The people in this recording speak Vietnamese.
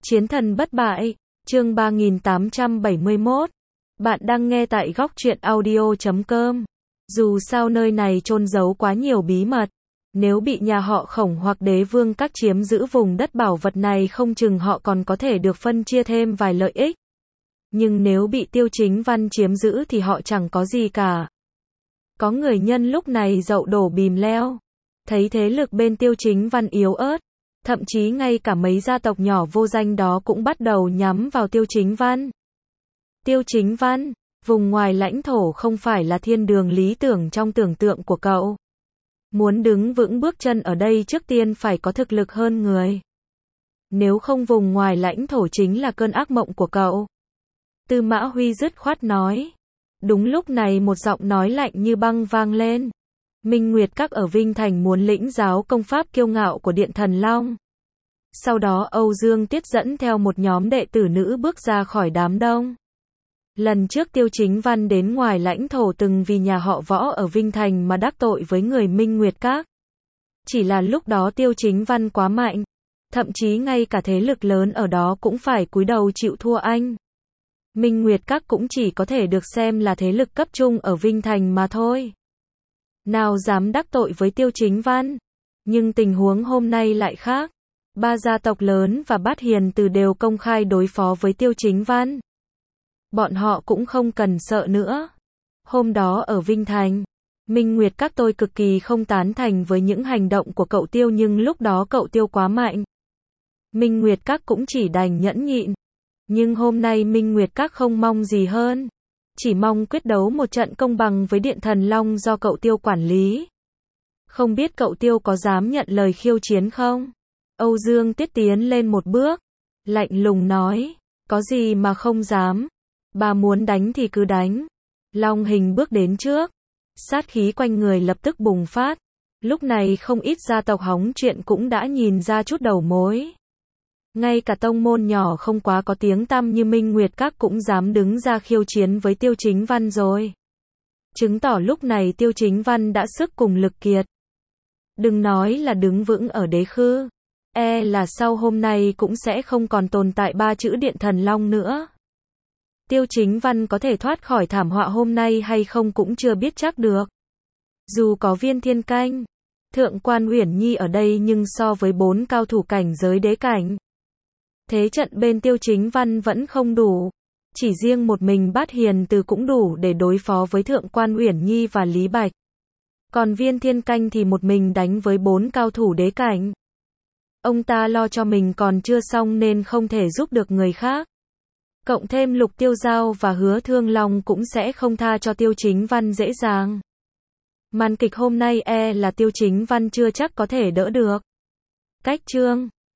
Chiến thần bất bại, chương 3871. Bạn đang nghe tại góc truyện audio.com. Dù sao nơi này chôn giấu quá nhiều bí mật. Nếu bị nhà họ Khổng hoặc đế vương các chiếm giữ vùng đất bảo vật này không chừng họ còn có thể được phân chia thêm vài lợi ích. Nhưng nếu bị Tiêu Chính Văn chiếm giữ thì họ chẳng có gì cả. Có người nhân lúc này dậu đổ bìm leo. Thấy thế lực bên Tiêu Chính Văn yếu ớt. Thậm chí ngay cả mấy gia tộc nhỏ vô danh đó cũng bắt đầu nhắm vào Tiêu Chính Văn. Tiêu Chính Văn, vùng ngoài lãnh thổ không phải là thiên đường lý tưởng trong tưởng tượng của cậu. Muốn đứng vững bước chân ở đây trước tiên phải có thực lực hơn người. Nếu không vùng ngoài lãnh thổ chính là cơn ác mộng của cậu. Tư Mã Huy dứt khoát nói. Đúng lúc này một giọng nói lạnh như băng vang lên. Minh Nguyệt Các ở Vinh Thành muốn lĩnh giáo công pháp kiêu ngạo của Điện Thần Long. Sau đó Âu Dương Tiết dẫn theo một nhóm đệ tử nữ bước ra khỏi đám đông. Lần trước Tiêu Chính Văn đến ngoài lãnh thổ từng vì nhà họ Võ ở Vinh Thành mà đắc tội với người Minh Nguyệt Các. Chỉ là lúc đó Tiêu Chính Văn quá mạnh. Thậm chí ngay cả thế lực lớn ở đó cũng phải cúi đầu chịu thua anh. Minh Nguyệt Các cũng chỉ có thể được xem là thế lực cấp trung ở Vinh Thành mà thôi. Nào dám đắc tội với Tiêu Chính Văn. Nhưng tình huống hôm nay lại khác. Ba gia tộc lớn và Bát Hiền Từ đều công khai đối phó với Tiêu Chính Văn. Bọn họ cũng không cần sợ nữa. Hôm đó ở Vinh Thành, Minh Nguyệt Các tôi cực kỳ không tán thành với những hành động của cậu Tiêu, nhưng lúc đó cậu Tiêu quá mạnh. Minh Nguyệt Các cũng chỉ đành nhẫn nhịn. Nhưng hôm nay Minh Nguyệt Các không mong gì hơn. Chỉ mong quyết đấu một trận công bằng với Điện Thần Long do cậu Tiêu quản lý. Không biết cậu Tiêu có dám nhận lời khiêu chiến không? Âu Dương Tiết tiến lên một bước. Lạnh lùng nói. Có gì mà không dám. Bà muốn đánh thì cứ đánh. Long Hình bước đến trước. Sát khí quanh người lập tức bùng phát. Lúc này không ít gia tộc hóng chuyện cũng đã nhìn ra chút đầu mối. Ngay cả tông môn nhỏ không quá có tiếng tăm như Minh Nguyệt Các cũng dám đứng ra khiêu chiến với Tiêu Chính Văn rồi. Chứng tỏ lúc này Tiêu Chính Văn đã sức cùng lực kiệt. Đừng nói là đứng vững ở đế khư. Là sau hôm nay cũng sẽ không còn tồn tại ba chữ Điện Thần Long nữa. Tiêu Chính Văn có thể thoát khỏi thảm họa hôm nay hay không cũng chưa biết chắc được. Dù có Viên Thiên Canh, Thượng quan Uyển Nhi ở đây nhưng so với 4 cao thủ cảnh giới đế cảnh, thế trận bên Tiêu Chính Văn vẫn không đủ. Chỉ riêng một mình Bát Hiền Từ cũng đủ để đối phó với Thượng quan Uyển Nhi và Lý Bạch. Còn Viên Thiên Canh thì một mình đánh với 4 cao thủ đế cảnh. Ông ta lo cho mình còn chưa xong nên không thể giúp được người khác. Cộng thêm Lục Tiêu Giao và Hứa Thương Long cũng sẽ không tha cho Tiêu Chính Văn dễ dàng. Màn kịch hôm nay là Tiêu Chính Văn chưa chắc có thể đỡ được. Cách chương